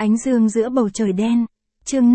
Ánh dương giữa bầu trời đen. Chương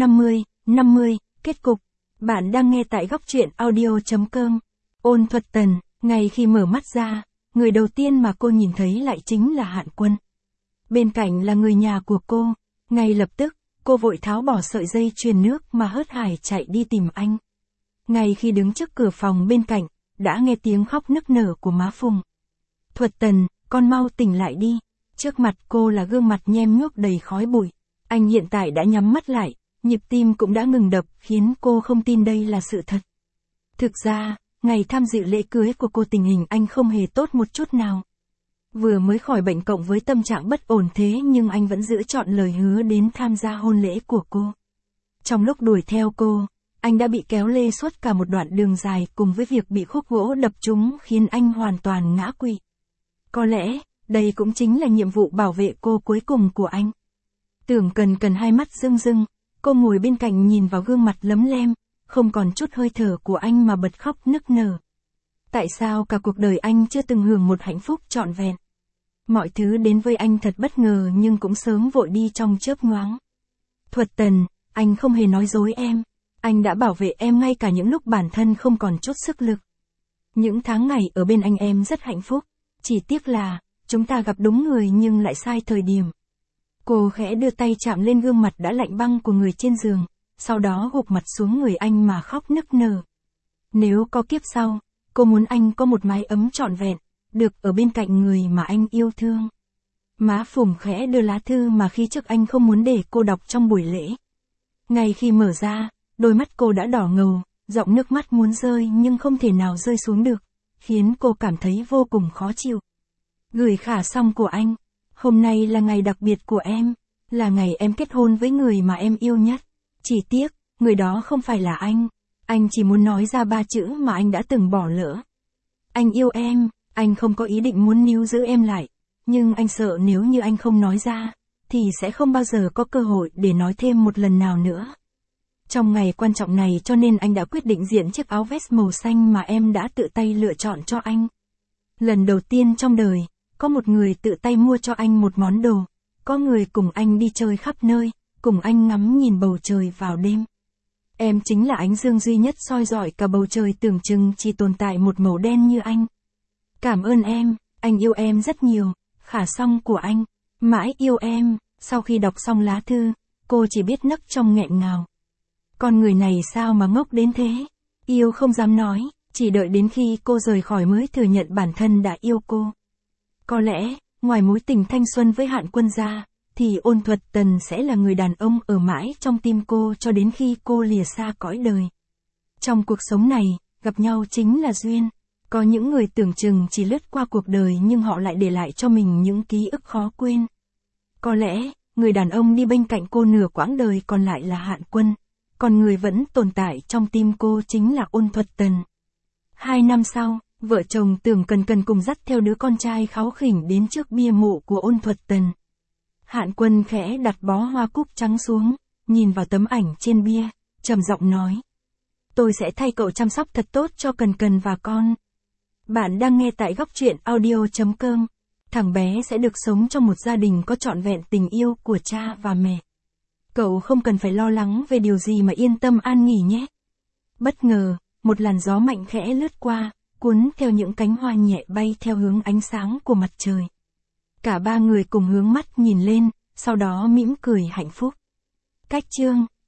50, kết cục. Bạn đang nghe tại góc truyện audio.com. Ôn Thuật Tần, ngay khi mở mắt ra, người đầu tiên mà cô nhìn thấy lại chính là Hạn Quân. Bên cạnh là người nhà của cô. Ngay lập tức, cô vội tháo bỏ sợi dây truyền nước mà hớt hải chạy đi tìm anh. Ngay khi đứng trước cửa phòng bên cạnh, đã nghe tiếng khóc nức nở của má Phùng. Thuật Tần, con mau tỉnh lại đi. Trước mặt cô là gương mặt nhem nhuốc đầy khói bụi. Anh hiện tại đã nhắm mắt lại, nhịp tim cũng đã ngừng đập, khiến cô không tin đây là sự thật. Thực ra, ngày tham dự lễ cưới của cô tình hình anh không hề tốt một chút nào. Vừa mới khỏi bệnh cộng với tâm trạng bất ổn thế nhưng anh vẫn giữ trọn lời hứa đến tham gia hôn lễ của cô. Trong lúc đuổi theo cô, anh đã bị kéo lê suốt cả một đoạn đường dài cùng với việc bị khúc gỗ đập trúng khiến anh hoàn toàn ngã quỵ. Có lẽ, đây cũng chính là nhiệm vụ bảo vệ cô cuối cùng của anh. Tưởng Cần hai mắt rưng rưng, cô ngồi bên cạnh nhìn vào gương mặt lấm lem, không còn chút hơi thở của anh mà bật khóc nức nở. Tại sao cả cuộc đời anh chưa từng hưởng một hạnh phúc trọn vẹn? Mọi thứ đến với anh thật bất ngờ nhưng cũng sớm vội đi trong chớp nhoáng. Thuật Tần, anh không hề nói dối em. Anh đã bảo vệ em ngay cả những lúc bản thân không còn chút sức lực. Những tháng ngày ở bên anh em rất hạnh phúc. Chỉ tiếc là, chúng ta gặp đúng người nhưng lại sai thời điểm. Cô khẽ đưa tay chạm lên gương mặt đã lạnh băng của người trên giường, sau đó gục mặt xuống người anh mà khóc nức nở. Nếu có kiếp sau, cô muốn anh có một mái ấm trọn vẹn, được ở bên cạnh người mà anh yêu thương. Má Phùng khẽ đưa lá thư mà khi trước anh không muốn để cô đọc trong buổi lễ. Ngay khi mở ra, đôi mắt cô đã đỏ ngầu, giọng nước mắt muốn rơi nhưng không thể nào rơi xuống được, khiến cô cảm thấy vô cùng khó chịu. Gửi Khả Song của anh. Hôm nay là ngày đặc biệt của em, là ngày em kết hôn với người mà em yêu nhất. Chỉ tiếc, người đó không phải là anh chỉ muốn nói ra 3 chữ mà anh đã từng bỏ lỡ. Anh yêu em, anh không có ý định muốn níu giữ em lại, nhưng anh sợ nếu như anh không nói ra, thì sẽ không bao giờ có cơ hội để nói thêm một lần nào nữa. Trong ngày quan trọng này cho nên anh đã quyết định diện chiếc áo vest màu xanh mà em đã tự tay lựa chọn cho anh. Lần đầu tiên trong đời, có một người tự tay mua cho anh một món đồ, có người cùng anh đi chơi khắp nơi, cùng anh ngắm nhìn bầu trời vào đêm. Em chính là ánh dương duy nhất soi rọi cả bầu trời tưởng chừng chỉ tồn tại một màu đen như anh. Cảm ơn em, anh yêu em rất nhiều, Khả Song của anh, mãi yêu em. Sau khi đọc xong lá thư, cô chỉ biết nấc trong nghẹn ngào. Con người này sao mà ngốc đến thế? Yêu không dám nói, chỉ đợi đến khi cô rời khỏi mới thừa nhận bản thân đã yêu cô. Có lẽ, ngoài mối tình thanh xuân với Hạn Quân ra, thì Ôn Thuật Tần sẽ là người đàn ông ở mãi trong tim cô cho đến khi cô lìa xa cõi đời. Trong cuộc sống này, gặp nhau chính là duyên. Có những người tưởng chừng chỉ lướt qua cuộc đời nhưng họ lại để lại cho mình những ký ức khó quên. Có lẽ, người đàn ông đi bên cạnh cô nửa quãng đời còn lại là Hạn Quân, còn người vẫn tồn tại trong tim cô chính là Ôn Thuật Tần. 2 năm sau, vợ chồng Tưởng Cần cùng dắt theo đứa con trai kháu khỉnh đến trước bia mộ của Ôn Thuật Tần. Hạn Quân khẽ đặt bó hoa cúc trắng xuống, nhìn vào tấm ảnh trên bia, trầm giọng nói. Tôi sẽ thay cậu chăm sóc thật tốt cho Cần và con. Bạn đang nghe tại góc truyện audio.com. Thằng bé sẽ được sống trong một gia đình có trọn vẹn tình yêu của cha và mẹ. Cậu không cần phải lo lắng về điều gì mà yên tâm an nghỉ nhé. Bất ngờ, một làn gió mạnh khẽ lướt qua, cuốn theo những cánh hoa nhẹ bay theo hướng ánh sáng của mặt trời. Cả 3 người cùng hướng mắt nhìn lên, sau đó mỉm cười hạnh phúc. Cách chương